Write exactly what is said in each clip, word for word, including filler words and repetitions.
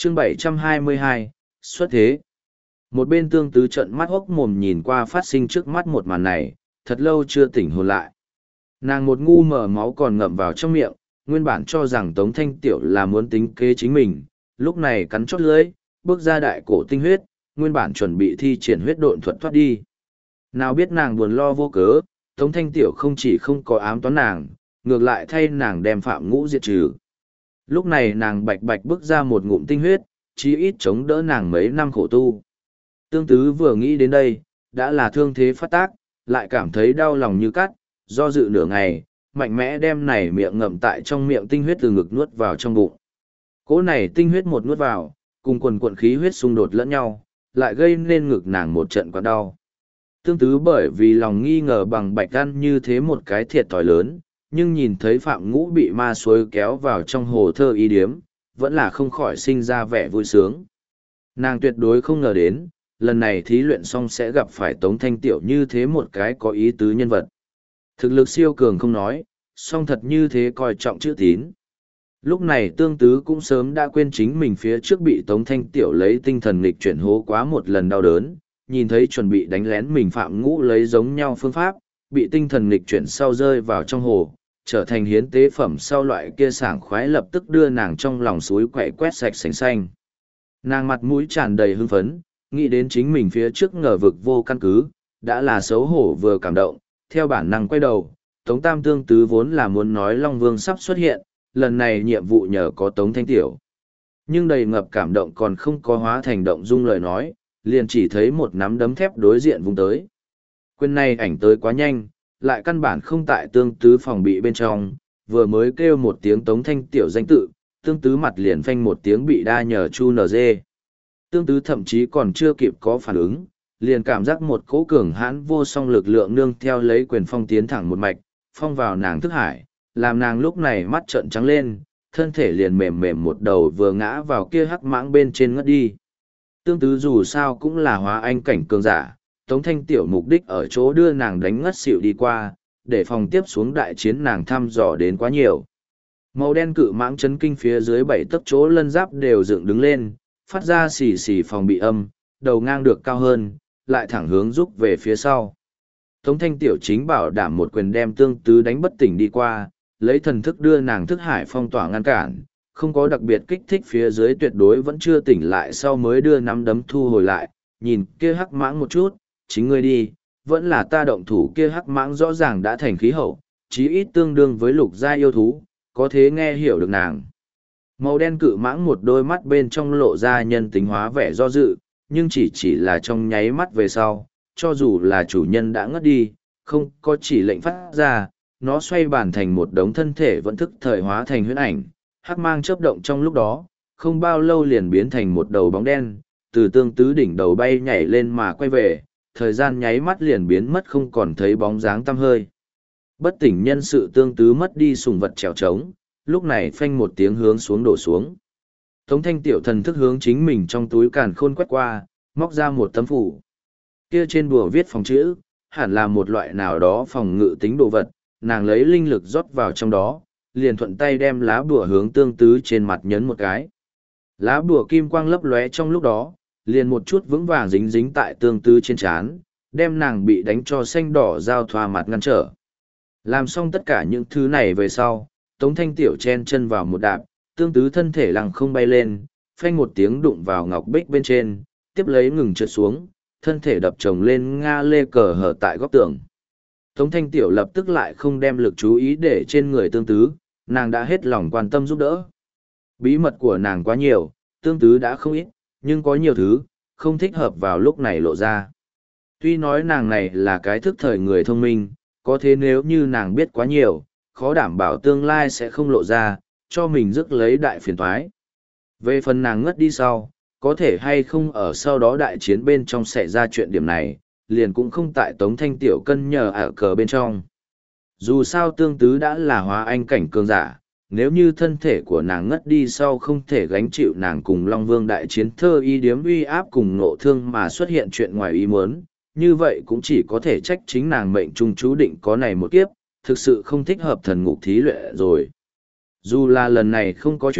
chương bảy trăm hai mươi hai, xuất thế. Một bên tương tứ trận mắt hốc mồm nhìn qua phát sinh trước mắt một màn này, thật lâu chưa tỉnh hồn lại. Nàng một ngu mở máu còn ngậm vào trong miệng, nguyên bản cho rằng Tống Thanh Tiểu là muốn tính kế chính mình, lúc này cắn chót lưỡi, bước ra đại cổ tinh huyết, nguyên bản chuẩn bị thi triển huyết độn thuật thoát đi. Nào biết nàng buồn lo vô cớ, Tống Thanh Tiểu không chỉ không có ám toán nàng, ngược lại thay nàng đem Phạm Ngũ diệt trừ. Lúc này nàng bạch bạch bước ra một ngụm tinh huyết, chí ít chống đỡ nàng mấy năm khổ tu. Tương tứ vừa nghĩ đến đây, đã là thương thế phát tác, lại cảm thấy đau lòng như cắt, do dự nửa ngày, mạnh mẽ đem này miệng ngậm tại trong miệng tinh huyết từ ngực nuốt vào trong bụng. Cỗ này tinh huyết một nuốt vào, cùng quần cuộn khí huyết xung đột lẫn nhau, lại gây nên ngực nàng một trận quá đau. Tương tứ bởi vì lòng nghi ngờ bằng bạch ăn như thế một cái thiệt thòi lớn, nhưng nhìn thấy Phạm Ngũ bị ma suối kéo vào trong hồ thơ y điếm, vẫn là không khỏi sinh ra vẻ vui sướng. Nàng tuyệt đối không ngờ đến, lần này thí luyện xong sẽ gặp phải Tống Thanh Tiểu như thế một cái có ý tứ nhân vật. Thực lực siêu cường không nói, song thật như thế coi trọng chữ tín. Lúc này tương tứ cũng sớm đã quên chính mình phía trước bị Tống Thanh Tiểu lấy tinh thần nghịch chuyển hố quá một lần đau đớn, nhìn thấy chuẩn bị đánh lén mình Phạm Ngũ lấy giống nhau phương pháp, bị tinh thần nghịch chuyển sau rơi vào trong hồ, trở thành hiến tế phẩm sau loại kia sảng khoái lập tức đưa nàng trong lòng suối quậy quét sạch sành xanh. Nàng mặt mũi tràn đầy hưng phấn, nghĩ đến chính mình phía trước ngờ vực vô căn cứ, đã là xấu hổ vừa cảm động, theo bản năng quay đầu, Tống Tam Tương Tứ vốn là muốn nói Long Vương sắp xuất hiện, lần này nhiệm vụ nhờ có Tống Thanh Tiểu. Nhưng đầy ngập cảm động còn không có hóa thành động dung lời nói, liền chỉ thấy một nắm đấm thép đối diện vung tới. Quyền này ảnh tới quá nhanh, lại căn bản không tại Tương Tứ phòng bị bên trong, vừa mới kêu một tiếng Tống Thanh Tiểu danh tự, Tương Tứ mặt liền phanh một tiếng bị đa nhờ chu nờ dê. Tương Tứ thậm chí còn chưa kịp có phản ứng, liền cảm giác một cỗ cường hãn vô song lực lượng nương theo lấy quyền phong tiến thẳng một mạch, phong vào nàng thức hải, làm nàng lúc này mắt trợn trắng lên, thân thể liền mềm mềm một đầu vừa ngã vào kia hắc mãng bên trên ngất đi. Tương Tứ dù sao cũng là hóa anh cảnh cường giả, Tống Thanh Tiểu mục đích ở chỗ đưa nàng đánh ngất xỉu đi qua, để phòng tiếp xuống đại chiến nàng thăm dò đến quá nhiều. Màu đen cự mãng chấn kinh phía dưới bảy tấc chỗ lân giáp đều dựng đứng lên, phát ra xì xì phòng bị âm, đầu ngang được cao hơn, lại thẳng hướng rút về phía sau. Tống Thanh Tiểu chính bảo đảm một quyền đem Tương Tứ đánh bất tỉnh đi qua, lấy thần thức đưa nàng thức hải phong tỏa ngăn cản, không có đặc biệt kích thích phía dưới tuyệt đối vẫn chưa tỉnh lại sau mới đưa nắm đấm thu hồi lại, nhìn kia hắc mãng một chút, chính ngươi đi, vẫn là ta động thủ. Kia hắc mãng rõ ràng đã thành khí hậu, chí ít tương đương với lục gia yêu thú, có thế nghe hiểu được nàng. Màu đen cự mãng một đôi mắt bên trong lộ ra nhân tính hóa vẻ do dự, nhưng chỉ chỉ là trong nháy mắt về sau, cho dù là chủ nhân đã ngất đi, không có chỉ lệnh phát ra, nó xoay bản thành một đống thân thể vẫn thức thời hóa thành huyễn ảnh, hắc mang chớp động trong lúc đó, không bao lâu liền biến thành một đầu bóng đen, từ Tương Tứ đỉnh đầu bay nhảy lên mà quay về, thời gian nháy mắt liền biến mất không còn thấy bóng dáng tăm hơi. Bất tỉnh nhân sự Tương Tứ mất đi sùng vật trèo trống, lúc này phanh một tiếng hướng xuống đổ xuống. Tống Thanh Tiểu thần thức hướng chính mình trong túi càn khôn quét qua, móc ra một tấm phủ. Kia trên bùa viết phòng chữ, hẳn là một loại nào đó phòng ngự tính đồ vật, nàng lấy linh lực rót vào trong đó, liền thuận tay đem lá bùa hướng Tương Tứ trên mặt nhấn một cái. Lá bùa kim quang lấp lóe trong lúc đó, liền một chút vững vàng dính dính tại Tương Tứ trên trán, đem nàng bị đánh cho xanh đỏ giao thoa mặt ngăn trở. Làm xong tất cả những thứ này về sau, Tống Thanh Tiểu chen chân vào một đạp, Tương Tứ thân thể lằng không bay lên, phanh một tiếng đụng vào ngọc bích bên trên, tiếp lấy ngừng trượt xuống, thân thể đập chồng lên nga lê cờ hở tại góc tường. Tống Thanh Tiểu lập tức lại không đem lực chú ý để trên người Tương Tứ, nàng đã hết lòng quan tâm giúp đỡ. Bí mật của nàng quá nhiều, Tương Tứ đã không ít, nhưng có nhiều thứ, không thích hợp vào lúc này lộ ra. Tuy nói nàng này là cái thức thời người thông minh, có thế nếu như nàng biết quá nhiều, khó đảm bảo tương lai sẽ không lộ ra, cho mình rước lấy đại phiền toái. Về phần nàng ngất đi sau, có thể hay không ở sau đó đại chiến bên trong xảy ra chuyện điểm này, liền cũng không tại Tống Thanh Tiểu cân nhờ ở cờ bên trong. Dù sao Tương Tứ đã là hóa anh cảnh cường giả, nếu như thân thể của nàng ngất đi sau không thể gánh chịu nàng cùng Long Vương đại chiến thơ y điếm uy áp cùng nộ thương mà xuất hiện chuyện ngoài ý muốn, như vậy cũng chỉ có thể trách chính nàng mệnh trung chú định có này một kiếp, thực sự không thích hợp thần ngục thí luyện rồi. Dù là lần này không có chuyện,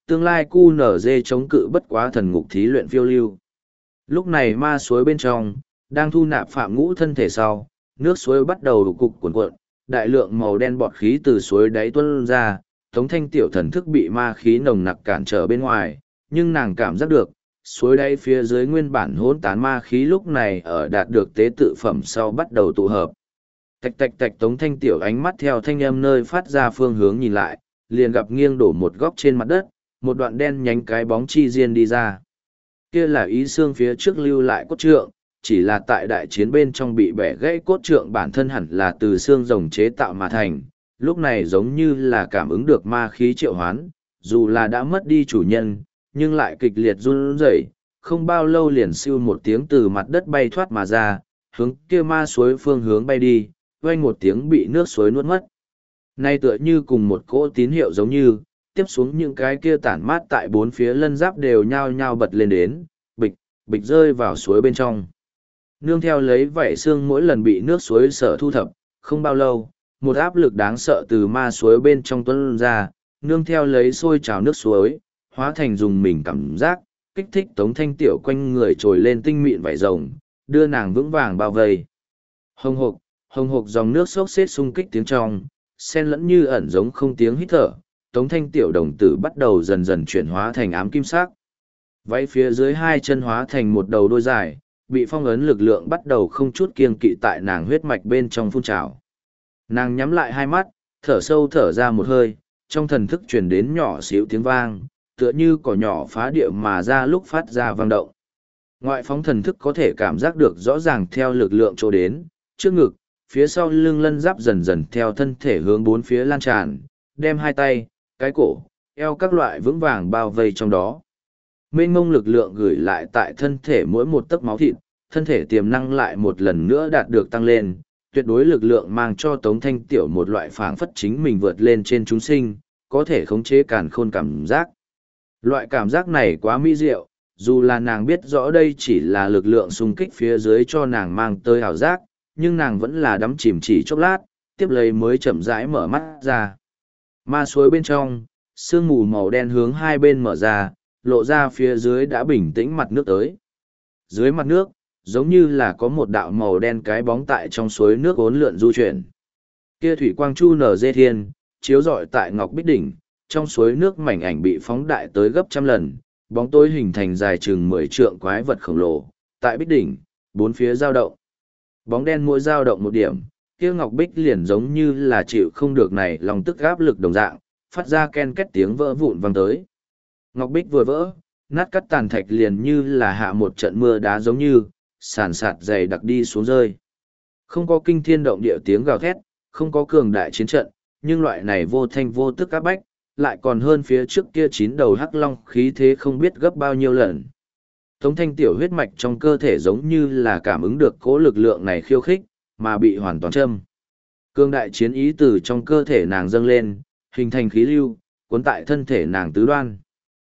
tương lai cu nở dê chống cự bất quá thần ngục thí luyện phiêu lưu. Lúc này ma suối bên trong, đang thu nạp Phạm Ngũ thân thể sau, nước suối bắt đầu đục cục cuộn cuộn, đại lượng màu đen bọt khí từ suối đáy tuôn ra, Tống Thanh tiểu thần thức bị ma khí nồng nặc cản trở bên ngoài, nhưng nàng cảm giác được, suối đáy phía dưới nguyên bản hỗn tán ma khí lúc này ở đạt được tế tự phẩm sau bắt đầu tụ hợp. Tạch tạch tạch Tống Thanh tiểu ánh mắt theo thanh âm nơi phát ra phương hướng nhìn lại, liền gặp nghiêng đổ một góc trên mặt đất, một đoạn đen nhánh cái bóng chi diên đi ra. Kia là ý xương phía trước lưu lại cốt trượng, chỉ là tại đại chiến bên trong bị bẻ gãy cốt trượng bản thân hẳn là từ xương rồng chế tạo mà thành, lúc này giống như là cảm ứng được ma khí triệu hoán, dù là đã mất đi chủ nhân, nhưng lại kịch liệt run rẩy, không bao lâu liền siêu một tiếng từ mặt đất bay thoát mà ra, hướng kia ma suối phương hướng bay đi, vang một tiếng bị nước suối nuốt mất. Nay tựa như cùng một cỗ tín hiệu giống như, tiếp xuống những cái kia tản mát tại bốn phía lân giáp đều nhao nhao bật lên đến, bịch, bịch rơi vào suối bên trong. Nương theo lấy vảy xương mỗi lần bị nước suối sở thu thập, không bao lâu, một áp lực đáng sợ từ ma suối bên trong tuôn ra, nương theo lấy sôi trào nước suối, hóa thành dùng mình cảm giác, kích thích Tống Thanh tiểu quanh người trồi lên tinh mịn vảy rồng, đưa nàng vững vàng bao vây. Hồng hộc, hồng hộc dòng nước xốc xếp xung kích tiếng trong, xen lẫn như ẩn giống không tiếng hít thở, Tống Thanh tiểu đồng tử bắt đầu dần dần chuyển hóa thành ám kim sắc. Váy phía dưới hai chân hóa thành một đầu đôi dài, bị phong ấn lực lượng bắt đầu không chút kiêng kỵ tại nàng huyết mạch bên trong phun trào. Nàng nhắm lại hai mắt, thở sâu thở ra một hơi, trong thần thức truyền đến nhỏ xíu tiếng vang, tựa như cỏ nhỏ phá địa mà ra lúc phát ra vang động. Ngoại phóng thần thức có thể cảm giác được rõ ràng theo lực lượng chỗ đến, trước ngực, phía sau lưng lân giáp dần dần theo thân thể hướng bốn phía lan tràn, đem hai tay, cái cổ, eo các loại vững vàng bao vây trong đó. Mênh mông lực lượng gửi lại tại thân thể mỗi một tấc máu thịt, thân thể tiềm năng lại một lần nữa đạt được tăng lên, tuyệt đối lực lượng mang cho Tống Thanh tiểu một loại phảng phất chính mình vượt lên trên chúng sinh, có thể khống chế càn khôn cảm giác. Loại cảm giác này quá mỹ diệu, dù là nàng biết rõ đây chỉ là lực lượng xung kích phía dưới cho nàng mang tới ảo giác, nhưng nàng vẫn là đắm chìm chỉ chốc lát, tiếp lấy mới chậm rãi mở mắt ra. Ma suối bên trong, sương mù màu đen hướng hai bên mở ra, lộ ra phía dưới đã bình tĩnh mặt nước tới. Dưới mặt nước, giống như là có một đạo màu đen cái bóng tại trong suối nước uốn lượn du chuyển. Kia thủy quang chu nở dê thiên, chiếu rọi tại ngọc bích đỉnh, trong suối nước mảnh ảnh bị phóng đại tới gấp trăm lần, bóng tối hình thành dài chừng mười trượng quái vật khổng lồ, tại bích đỉnh, bốn phía dao động. Bóng đen mỗi dao động một điểm, kia ngọc bích liền giống như là chịu không được này lòng tức áp lực đồng dạng, phát ra ken két tiếng vỡ vụn vang tới. Ngọc bích vừa vỡ, nát cắt tàn thạch liền như là hạ một trận mưa đá giống như, sàn sạt dày đặc đi xuống rơi. Không có kinh thiên động địa tiếng gào thét, không có cường đại chiến trận, nhưng loại này vô thanh vô tức áp bách, lại còn hơn phía trước kia chín đầu hắc long khí thế không biết gấp bao nhiêu lần. Tống Thanh tiểu huyết mạch trong cơ thể giống như là cảm ứng được cỗ lực lượng này khiêu khích, mà bị hoàn toàn châm. Cương đại chiến ý từ trong cơ thể nàng dâng lên, hình thành khí lưu, cuốn tại thân thể nàng tứ đoan.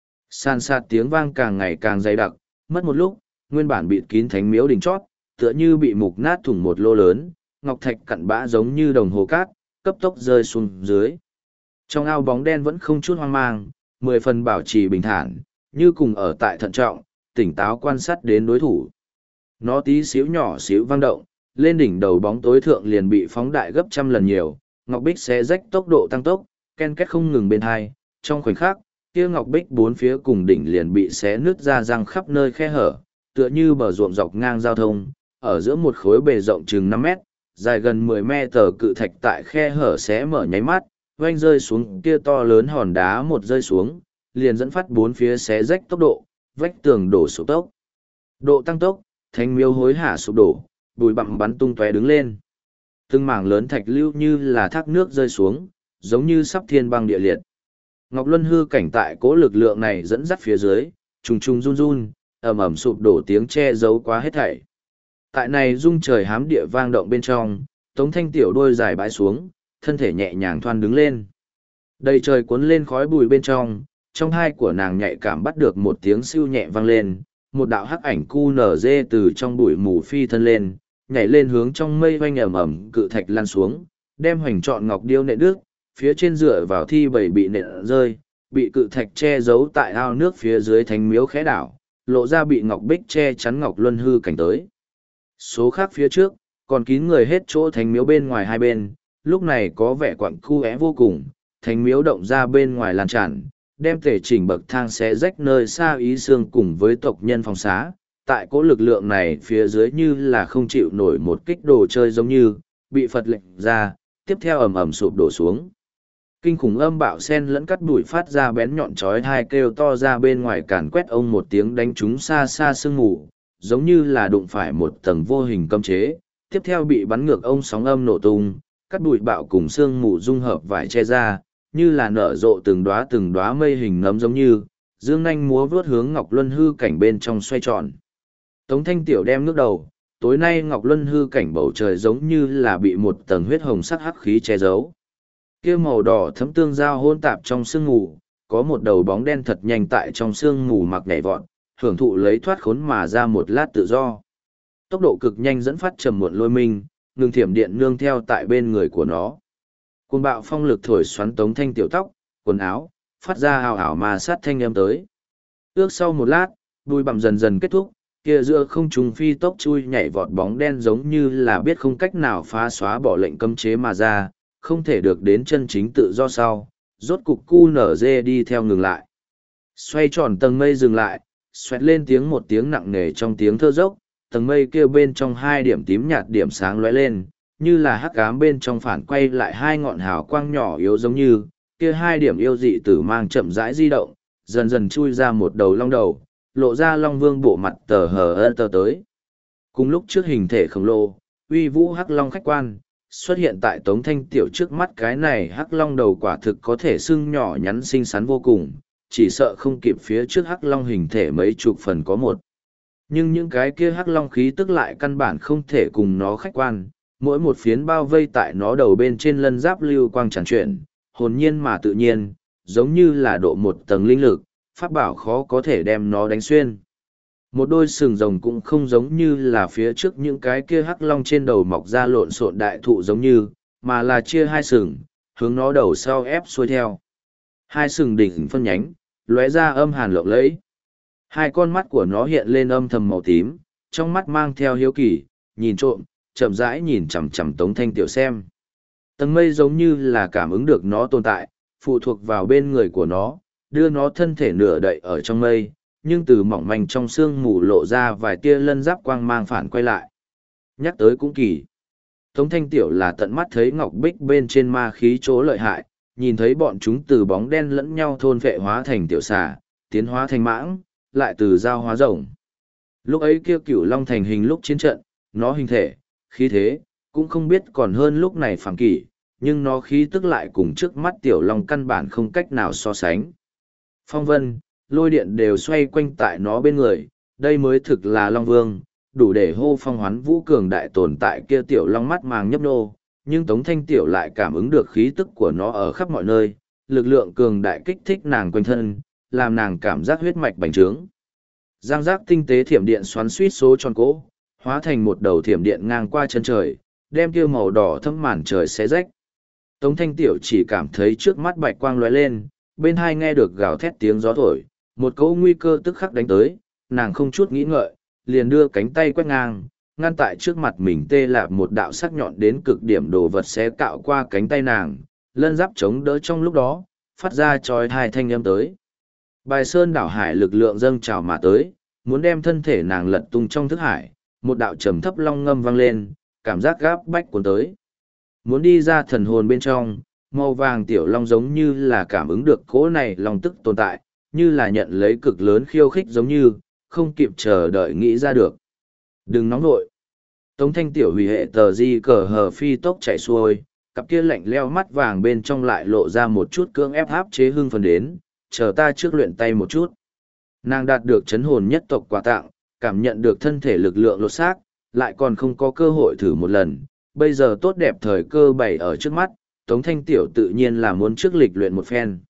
San sát tiếng vang càng ngày càng dày đặc, mất một lúc, nguyên bản bịt kín thánh miếu đỉnh chót, tựa như bị mục nát thủng một lô lớn, ngọc thạch cặn bã giống như đồng hồ cát, cấp tốc rơi xuống dưới. Trong ao bóng đen vẫn không chút hoang mang, mười phần bảo trì bình thản, như cùng ở tại thận trọng, tỉnh táo quan sát đến đối thủ. Nó tí xíu nhỏ xíu vang động, lên đỉnh đầu bóng tối thượng liền bị phóng đại gấp trăm lần nhiều, ngọc bích xé rách tốc độ tăng tốc, ken két không ngừng bên hai, trong khoảnh khắc, kia ngọc bích bốn phía cùng đỉnh liền bị xé nứt ra răng khắp nơi khe hở, tựa như bờ ruộng dọc ngang giao thông, ở giữa một khối bề rộng chừng năm mét, dài gần mười mét tờ cự thạch tại khe hở xé mở nháy mắt, oanh rơi xuống kia to lớn hòn đá một rơi xuống, liền dẫn phát bốn phía xé rách tốc độ, vách tường đổ sụp tốc. Độ tăng tốc, thánh miếu hối hả sụp đổ, bụi bặm bắn tung tóe đứng lên. Từng mảng lớn thạch lưu như là thác nước rơi xuống, giống như sắp thiên băng địa liệt. Ngọc Luân hư cảnh tại cố lực lượng này dẫn dắt phía dưới, trùng trùng run run, ầm ầm sụp đổ tiếng che giấu quá hết thảy. Tại này rung trời hám địa vang động bên trong, Tống Thanh tiểu đôi dài bãi xuống, thân thể nhẹ nhàng thoăn đứng lên. Đầy trời cuốn lên khói bụi bên trong, trong hai của nàng nhạy cảm bắt được một tiếng siêu nhẹ vang lên, một đạo hắc ảnh cu nở dê từ trong bụi mù phi thân lên, nhảy lên hướng trong mây hoanh ẩm ẩm cự thạch lăn xuống, đem hoành trọn ngọc điêu nện đứt, phía trên dựa vào thi bảy bị nện rơi, bị cự thạch che giấu tại ao nước phía dưới thánh miếu khẽ đảo, lộ ra bị ngọc bích che chắn ngọc luân hư cảnh tới. Số khác phía trước, còn kín người hết chỗ thánh miếu bên ngoài hai bên, lúc này có vẻ quặng cu é vô cùng, thánh miếu động ra bên ngoài lan tràn, đem tể chỉnh bậc thang xé rách nơi xa ý xương cùng với tộc nhân phòng xá. Tại cỗ lực lượng này phía dưới như là không chịu nổi một kích đồ chơi giống như, bị Phật lệnh ra, tiếp theo ầm ầm sụp đổ xuống. Kinh khủng âm bạo sen lẫn cắt bụi phát ra bén nhọn chói tai kêu to ra bên ngoài càn quét ông một tiếng đánh chúng xa xa sương mù, giống như là đụng phải một tầng vô hình cấm chế, tiếp theo bị bắn ngược ông sóng âm nổ tung, cắt bụi bạo cùng sương mù dung hợp vải che ra, như là nở rộ từng đóa từng đóa mây hình nấm giống như, dương nanh múa vướt hướng Ngọc Luân hư cảnh bên trong xoay tròn. Tống Thanh Tiểu đem ngước đầu, tối nay Ngọc Luân hư cảnh bầu trời giống như là bị một tầng huyết hồng sắc hắc khí che giấu. Kia màu đỏ thấm tương giao hôn tạp trong sương mù, có một đầu bóng đen thật nhanh tại trong sương mù mặc nhảy vọt, hưởng thụ lấy thoát khốn mà ra một lát tự do. Tốc độ cực nhanh dẫn phát trầm muộn lôi minh, ngừng thiểm điện nương theo tại bên người của nó. Cuồng bạo phong lực thổi xoắn Tống Thanh Tiểu tóc, quần áo, phát ra hào hào mà sát thanh âm tới. Ước sau một lát, bụi bặm dần dần kết thúc, kia giữa không trung phi tốc chui nhảy vọt bóng đen giống như là biết không cách nào phá xóa bỏ lệnh cấm chế mà ra, không thể được đến chân chính tự do sau, rốt cục cu nở dê đi theo ngừng lại. Xoay tròn tầng mây dừng lại, xoẹt lên tiếng một tiếng nặng nề trong tiếng thơ dốc, tầng mây kia bên trong hai điểm tím nhạt điểm sáng lóe lên, như là hắc ám bên trong phản quay lại hai ngọn hào quang nhỏ yếu giống như, kia hai điểm yêu dị tử mang chậm rãi di động, dần dần chui ra một đầu long đầu, lộ ra long vương bộ mặt tờ hờ ơ tờ tới. Cùng lúc trước hình thể khổng lồ, uy vũ hắc long khách quan, xuất hiện tại Tống Thanh Tiểu trước mắt, cái này hắc long đầu quả thực có thể xưng nhỏ nhắn xinh xắn vô cùng, chỉ sợ không kịp phía trước hắc long hình thể mấy chục phần có một. Nhưng những cái kia hắc long khí tức lại căn bản không thể cùng nó khách quan, mỗi một phiến bao vây tại nó đầu bên trên lân giáp lưu quang tràn chuyển, hồn nhiên mà tự nhiên, giống như là độ một tầng linh lực, pháp bảo khó có thể đem nó đánh xuyên. Một đôi sừng rồng cũng không giống như là phía trước những cái kia hắc long trên đầu mọc ra lộn xộn đại thụ giống như, mà là chia hai sừng, hướng nó đầu sau ép xuôi theo. Hai sừng đỉnh phân nhánh, lóe ra âm hàn lộng lẫy. Hai con mắt của nó hiện lên âm thầm màu tím, trong mắt mang theo hiếu kỳ, nhìn trộm, chậm rãi nhìn chằm chằm Tống Thanh Tiểu xem. Tầng mây giống như là cảm ứng được nó tồn tại, phụ thuộc vào bên người của nó, đưa nó thân thể nửa đậy ở trong mây, nhưng từ mỏng manh trong sương mù lộ ra vài tia lân giáp quang mang phản quay lại. Nhắc tới cũng kỳ. Tống Thanh Tiểu là tận mắt thấy ngọc bích bên trên ma khí chỗ lợi hại, nhìn thấy bọn chúng từ bóng đen lẫn nhau thôn vệ hóa thành tiểu xà, tiến hóa thành mãng, lại từ dao hóa rồng. Lúc ấy kia cửu long thành hình lúc chiến trận, nó hình thể, khí thế, cũng không biết còn hơn lúc này phàm kỷ, nhưng nó khí tức lại cùng trước mắt tiểu long căn bản không cách nào so sánh. Phong vân, lôi điện đều xoay quanh tại nó bên người, đây mới thực là long vương, đủ để hô phong hoán vũ cường đại tồn tại kia tiểu long mắt màng nhấp nô, nhưng Tống Thanh Tiểu lại cảm ứng được khí tức của nó ở khắp mọi nơi, lực lượng cường đại kích thích nàng quanh thân, làm nàng cảm giác huyết mạch bành trướng. Giang giác tinh tế thiểm điện xoắn suýt số tròn cỗ, hóa thành một đầu thiểm điện ngang qua chân trời, đem kia màu đỏ thâm màn trời xé rách. Tống Thanh Tiểu chỉ cảm thấy trước mắt bạch quang lóe lên, bên hai nghe được gào thét tiếng gió thổi, một cỗ nguy cơ tức khắc đánh tới, nàng không chút nghĩ ngợi, liền đưa cánh tay quét ngang, ngăn tại trước mặt mình tê lạp một đạo sắc nhọn đến cực điểm đồ vật xé cạo qua cánh tay nàng, lân giáp chống đỡ trong lúc đó, phát ra chói tai thanh âm tới. Bài sơn đảo hải lực lượng dâng trào mà tới, muốn đem thân thể nàng lật tung trong thức hải, một đạo trầm thấp long ngâm vang lên, cảm giác gáp bách cuốn tới. Muốn đi ra thần hồn bên trong, màu vàng tiểu long giống như là cảm ứng được cỗ này long tức tồn tại, như là nhận lấy cực lớn khiêu khích giống như, không kịp chờ đợi nghĩ ra được. Đừng nóng nội. Tống Thanh Tiểu hủy hệ tờ di cờ hờ phi tốc chạy xuôi, cặp kia lạnh leo mắt vàng bên trong lại lộ ra một chút cưỡng ép áp chế hưng phần đến, chờ ta trước luyện tay một chút. Nàng đạt được chấn hồn nhất tộc quà tặng, cảm nhận được thân thể lực lượng lột xác, lại còn không có cơ hội thử một lần, bây giờ tốt đẹp thời cơ bày ở trước mắt, Tống Thanh Tiểu tự nhiên là muốn trước lịch luyện một phen.